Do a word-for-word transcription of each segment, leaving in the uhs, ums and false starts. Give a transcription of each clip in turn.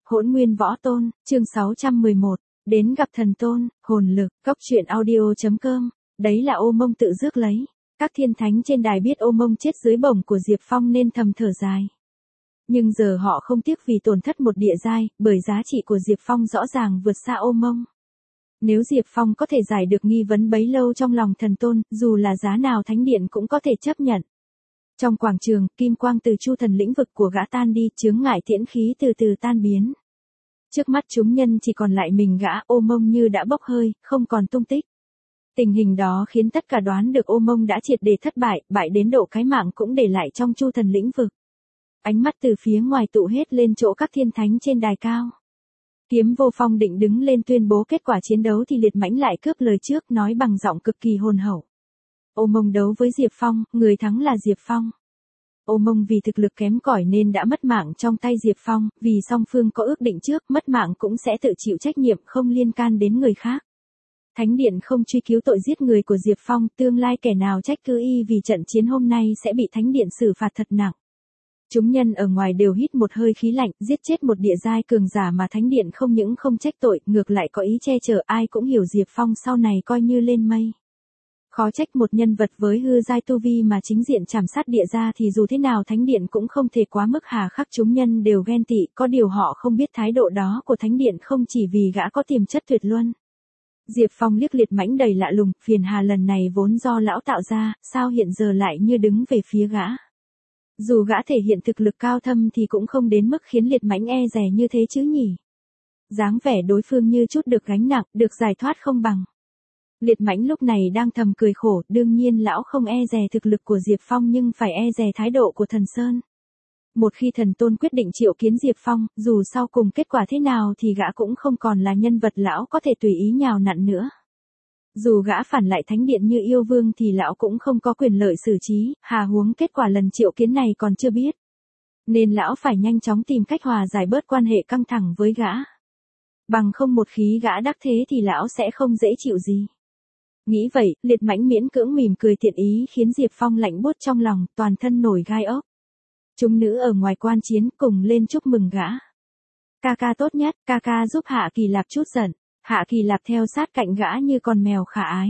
Hỗn Nguyên Võ Tôn, chương sáu trăm mười một, đến gặp thần tôn, hồn lực, góc truyện audio.com, đấy là Ô Mông tự rước lấy. Các thiên thánh trên đài biết Ô Mông chết dưới bổng của Diệp Phong nên thầm thở dài. Nhưng giờ họ không tiếc vì tổn thất một địa giai, bởi giá trị của Diệp Phong rõ ràng vượt xa Ô Mông. Nếu Diệp Phong có thể giải được nghi vấn bấy lâu trong lòng thần tôn, dù là giá nào thánh điện cũng có thể chấp nhận. Trong quảng trường, kim quang từ chu thần lĩnh vực của gã tan đi, chướng ngại tiễn khí từ từ tan biến. Trước mắt chúng nhân chỉ còn lại mình gã, Ô Mông như đã bốc hơi, không còn tung tích. Tình hình đó khiến tất cả đoán được Ô Mông đã triệt để thất bại, bại đến độ cái mạng cũng để lại trong chu thần lĩnh vực. Ánh mắt từ phía ngoài tụ hết lên chỗ các thiên thánh trên đài cao. Kiếm Vô Phong định đứng lên tuyên bố kết quả chiến đấu thì Liệt Mãnh lại cướp lời trước, nói bằng giọng cực kỳ hồn hậu. Ô Mông đấu với Diệp Phong, người thắng là Diệp Phong. Ô Mông vì thực lực kém cỏi nên đã mất mạng trong tay Diệp Phong, vì song phương có ước định trước, mất mạng cũng sẽ tự chịu trách nhiệm, không liên can đến người khác. Thánh điện không truy cứu tội giết người của Diệp Phong, tương lai kẻ nào trách cứ y vì trận chiến hôm nay sẽ bị thánh điện xử phạt thật nặng. Chúng nhân ở ngoài đều hít một hơi khí lạnh, giết chết một địa giai cường giả mà thánh điện không những không trách tội, ngược lại có ý che chở, ai cũng hiểu Diệp Phong sau này coi như lên mây. Khó trách một nhân vật với hư giai tu vi mà chính diện chảm sát địa gia thì dù thế nào thánh điện cũng không thể quá mức hà khắc, chúng nhân đều ghen tị, có điều họ không biết thái độ đó của thánh điện không chỉ vì gã có tiềm chất tuyệt luân. Diệp Phong liếc Liệt Mãnh đầy lạ lùng, phiền hà lần này vốn do lão tạo ra, sao hiện giờ lại như đứng về phía gã. Dù gã thể hiện thực lực cao thâm thì cũng không đến mức khiến Liệt Mãnh e dè như thế chứ nhỉ. Dáng vẻ đối phương như chút được gánh nặng, được giải thoát không bằng. Liệt Mãnh lúc này đang thầm cười khổ, đương nhiên lão không e dè thực lực của Diệp Phong nhưng phải e dè thái độ của thần Sơn. Một khi thần tôn quyết định triệu kiến Diệp Phong, dù sau cùng kết quả thế nào thì gã cũng không còn là nhân vật lão có thể tùy ý nhào nặn nữa. Dù gã phản lại thánh điện như yêu vương thì lão cũng không có quyền lợi xử trí, hà huống kết quả lần triệu kiến này còn chưa biết. Nên lão phải nhanh chóng tìm cách hòa giải bớt quan hệ căng thẳng với gã. Bằng không một khí gã đắc thế thì lão sẽ không dễ chịu gì. Nghĩ vậy, Liệt Mãnh miễn cưỡng mỉm cười thiện ý khiến Diệp Phong lạnh buốt trong lòng, toàn thân nổi gai ốc. Chúng nữ ở ngoài quan chiến cùng lên chúc mừng gã. Ca ca tốt nhất, ca ca giúp Hạ Kỳ Lạp chút giận. Hạ Kỳ Lạp theo sát cạnh gã như con mèo khả ái.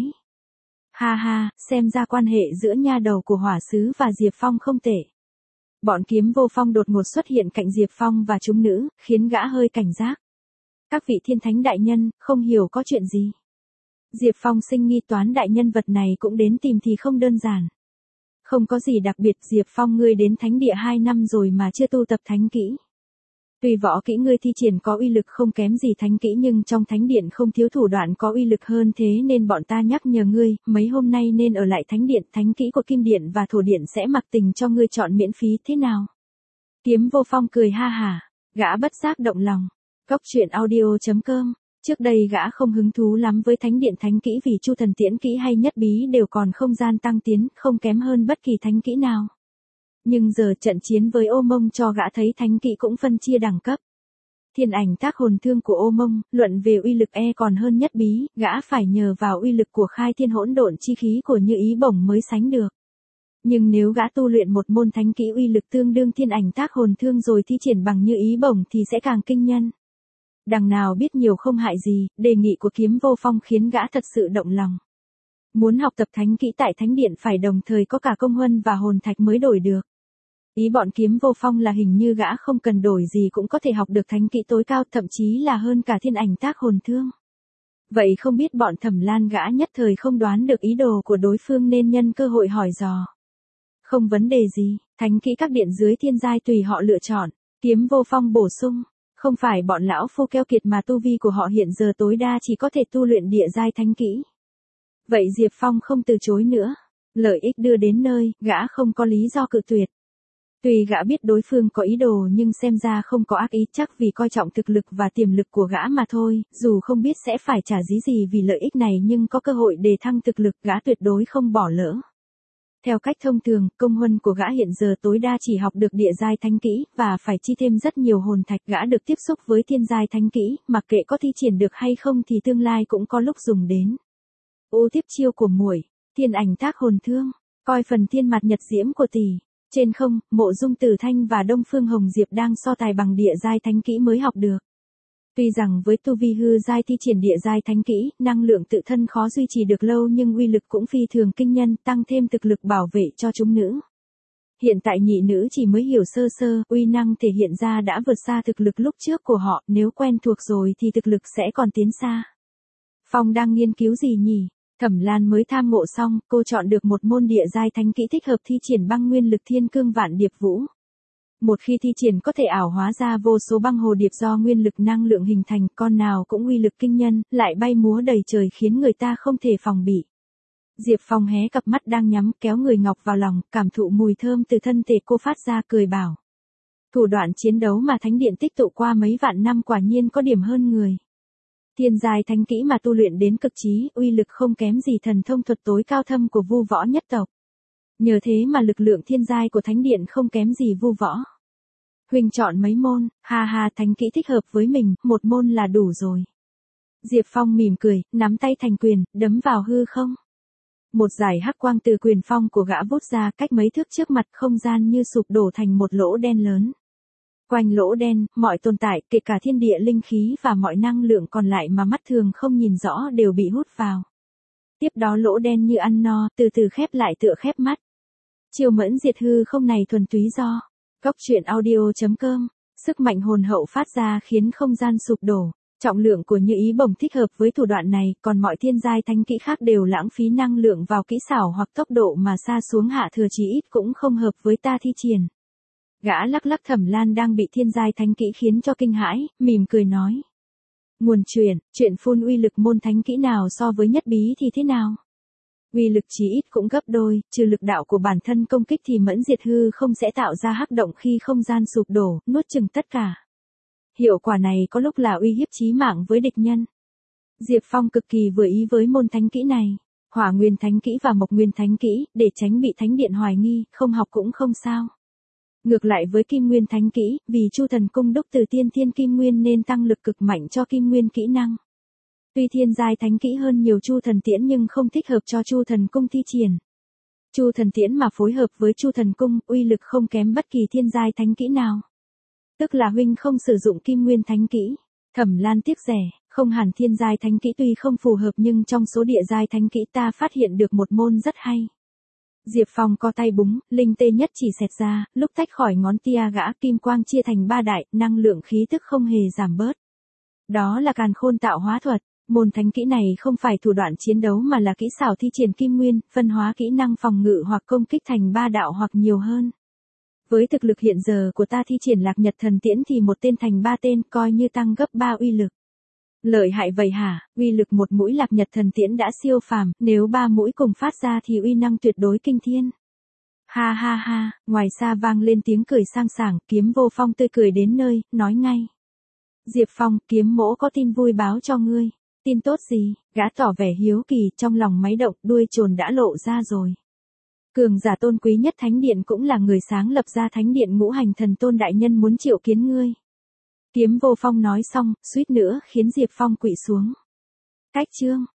Ha ha, xem ra quan hệ giữa nha đầu của Hỏa Sứ và Diệp Phong không tệ. Bọn Kiếm Vô Phong đột ngột xuất hiện cạnh Diệp Phong và chúng nữ, khiến gã hơi cảnh giác. Các vị thiên thánh đại nhân, không hiểu có chuyện gì. Diệp Phong sinh nghi toán đại nhân vật này cũng đến tìm thì không đơn giản. Không có gì đặc biệt, Diệp Phong ngươi đến thánh địa hai năm rồi mà chưa tu tập thánh kỹ. Tuy võ kỹ ngươi thi triển có uy lực không kém gì thánh kỹ nhưng trong thánh điện không thiếu thủ đoạn có uy lực hơn thế nên bọn ta nhắc nhở ngươi, mấy hôm nay nên ở lại thánh điện, thánh kỹ của kim điện và thổ điện sẽ mặc tình cho ngươi chọn miễn phí thế nào. Kiếm Vô Phong cười ha hả, gã bất giác động lòng. Góc truyện audio.com, trước đây gã không hứng thú lắm với thánh điện thánh kỹ vì chu thần tiễn kỹ hay nhất bí đều còn không gian tăng tiến, không kém hơn bất kỳ thánh kỹ nào. Nhưng giờ trận chiến với Ô Mông cho gã thấy thánh kỹ cũng phân chia đẳng cấp. Thiên ảnh tác hồn thương của Ô Mông, luận về uy lực e còn hơn nhất bí, gã phải nhờ vào uy lực của khai thiên hỗn độn chi khí của Như Ý Bổng mới sánh được. Nhưng nếu gã tu luyện một môn thánh kỹ uy lực tương đương thiên ảnh tác hồn thương rồi thi triển bằng Như Ý Bổng thì sẽ càng kinh nhân. Đằng nào biết nhiều không hại gì, đề nghị của Kiếm Vô Phong khiến gã thật sự động lòng. Muốn học tập thánh kỹ tại thánh điện phải đồng thời có cả công huân và hồn thạch mới đổi được. Ý bọn Kiếm Vô Phong là hình như gã không cần đổi gì cũng có thể học được thánh kỹ tối cao, thậm chí là hơn cả thiên ảnh tác hồn thương. Vậy không biết bọn Thẩm Lan gã nhất thời không đoán được ý đồ của đối phương nên nhân cơ hội hỏi dò. Không vấn đề gì, thánh kỹ các điện dưới thiên giai tùy họ lựa chọn. Kiếm Vô Phong bổ sung, không phải bọn lão phu keo kiệt mà tu vi của họ hiện giờ tối đa chỉ có thể tu luyện địa giai thánh kỹ. Vậy Diệp Phong không từ chối nữa. Lợi ích đưa đến nơi, gã không có lý do cự tuyệt. Tuy gã biết đối phương có ý đồ nhưng xem ra không có ác ý, chắc vì coi trọng thực lực và tiềm lực của gã mà thôi, dù không biết sẽ phải trả giá gì vì lợi ích này nhưng có cơ hội đề thăng thực lực gã tuyệt đối không bỏ lỡ. Theo cách thông thường, công huân của gã hiện giờ tối đa chỉ học được địa giai thánh kỹ và phải chi thêm rất nhiều hồn thạch, gã được tiếp xúc với thiên giai thánh kỹ, mặc kệ có thi triển được hay không thì tương lai cũng có lúc dùng đến. Ô tiếp chiêu của muội, thiên ảnh tác hồn thương, coi phần thiên mặt nhật diễm của tỷ. Trên không, Mộ Dung Tử Thanh và Đông Phương Hồng Diệp đang so tài bằng địa giai thánh kỹ mới học được. Tuy rằng với tu vi hư giai thi triển địa giai thánh kỹ, năng lượng tự thân khó duy trì được lâu nhưng uy lực cũng phi thường kinh nhân, tăng thêm thực lực bảo vệ cho chúng nữ. Hiện tại nhị nữ chỉ mới hiểu sơ sơ, uy năng thể hiện ra đã vượt xa thực lực lúc trước của họ, nếu quen thuộc rồi thì thực lực sẽ còn tiến xa. Phong đang nghiên cứu gì nhỉ? Thẩm Lan mới tham ngộ xong, cô chọn được một môn địa giai thánh kỹ thích hợp thi triển băng nguyên lực thiên cương vạn điệp vũ. Một khi thi triển có thể ảo hóa ra vô số băng hồ điệp do nguyên lực năng lượng hình thành, con nào cũng uy lực kinh nhân, lại bay múa đầy trời khiến người ta không thể phòng bị. Diệp Phong hé cặp mắt đang nhắm, kéo người ngọc vào lòng, cảm thụ mùi thơm từ thân thể cô phát ra, cười bảo. Thủ đoạn chiến đấu mà thánh điện tích tụ qua mấy vạn năm quả nhiên có điểm hơn người. Thiên giai thánh kỹ mà tu luyện đến cực trí, uy lực không kém gì thần thông thuật tối cao thâm của Vu Võ nhất tộc. Nhờ thế mà lực lượng thiên giai của thánh điện không kém gì Vu Võ. Huynh chọn mấy môn, ha ha, thánh kỹ thích hợp với mình, một môn là đủ rồi. Diệp Phong mỉm cười, nắm tay thành quyền, đấm vào hư không. Một dải hắc quang từ quyền phong của gã vút ra, cách mấy thước trước mặt, không gian như sụp đổ thành một lỗ đen lớn. Quanh lỗ đen, mọi tồn tại, kể cả thiên địa linh khí và mọi năng lượng còn lại mà mắt thường không nhìn rõ đều bị hút vào. Tiếp đó lỗ đen như ăn no, từ từ khép lại tựa khép mắt. Chiêu mẫn diệt hư không này thuần túy do Cốc Truyện Audio chấm com, sức mạnh hồn hậu phát ra khiến không gian sụp đổ. Trọng lượng của Như Ý bổng thích hợp với thủ đoạn này, còn mọi thiên giai thánh kỹ khác đều lãng phí năng lượng vào kỹ xảo hoặc tốc độ mà sa xuống hạ thừa chí ít cũng không hợp với ta thi triển. Gã lắc lắc Thẩm Lan đang bị thiên giai thánh kỹ khiến cho kinh hãi, mỉm cười nói. Nguồn truyền, chuyện phun uy lực môn thánh kỹ nào so với nhất bí thì thế nào? Uy lực chí ít cũng gấp đôi, trừ lực đạo của bản thân công kích thì mẫn diệt hư không sẽ tạo ra hắc động khi không gian sụp đổ, nuốt chửng tất cả. Hiệu quả này có lúc là uy hiếp chí mạng với địch nhân. Diệp Phong cực kỳ vừa ý với môn thánh kỹ này. Hỏa nguyên thánh kỹ và mộc nguyên thánh kỹ, để tránh bị thánh điện hoài nghi, không học cũng không sao. Ngược lại với kim nguyên thánh kỹ, vì Chu Thần Cung đúc từ tiên thiên kim nguyên nên tăng lực cực mạnh cho kim nguyên kỹ năng. Tuy thiên giai thánh kỹ hơn nhiều Chu Thần Tiễn nhưng không thích hợp cho Chu Thần Cung thi triển. Chu Thần Tiễn mà phối hợp với Chu Thần Cung, uy lực không kém bất kỳ thiên giai thánh kỹ nào. Tức là huynh không sử dụng kim nguyên thánh kỹ. Thẩm Lan tiếc rẻ, không hẳn thiên giai thánh kỹ tuy không phù hợp nhưng trong số địa giai thánh kỹ ta phát hiện được một môn rất hay. Diệp Phong co tay búng, linh tê nhất chỉ xẹt ra, lúc tách khỏi ngón tia gã, kim quang chia thành ba đại, năng lượng khí tức không hề giảm bớt. Đó là càn khôn tạo hóa thuật. Môn thánh kỹ này không phải thủ đoạn chiến đấu mà là kỹ xảo thi triển kim nguyên, phân hóa kỹ năng phòng ngự hoặc công kích thành ba đạo hoặc nhiều hơn. Với thực lực hiện giờ của ta thi triển Lạc Nhật Thần Tiễn thì một tên thành ba tên, coi như tăng gấp ba uy lực. Lợi hại vậy hả? Uy lực một mũi Lạc Nhật Thần Tiễn đã siêu phàm, nếu ba mũi cùng phát ra thì uy năng tuyệt đối kinh thiên. Ha ha ha, ngoài xa vang lên tiếng cười sang sảng, Kiếm Vô Phong tươi cười đến nơi, nói ngay. Diệp Phong, Kiếm mỗ có tin vui báo cho ngươi. Tin tốt gì? Gã tỏ vẻ hiếu kỳ, trong lòng máy động, đuôi trồn đã lộ ra rồi. Cường giả tôn quý nhất thánh điện cũng là người sáng lập ra thánh điện Ngũ Hành Thần Tôn đại nhân muốn triệu kiến ngươi. Kiếm Vô Phong nói xong, suýt nữa khiến Diệp Phong quỵ xuống. Cách chương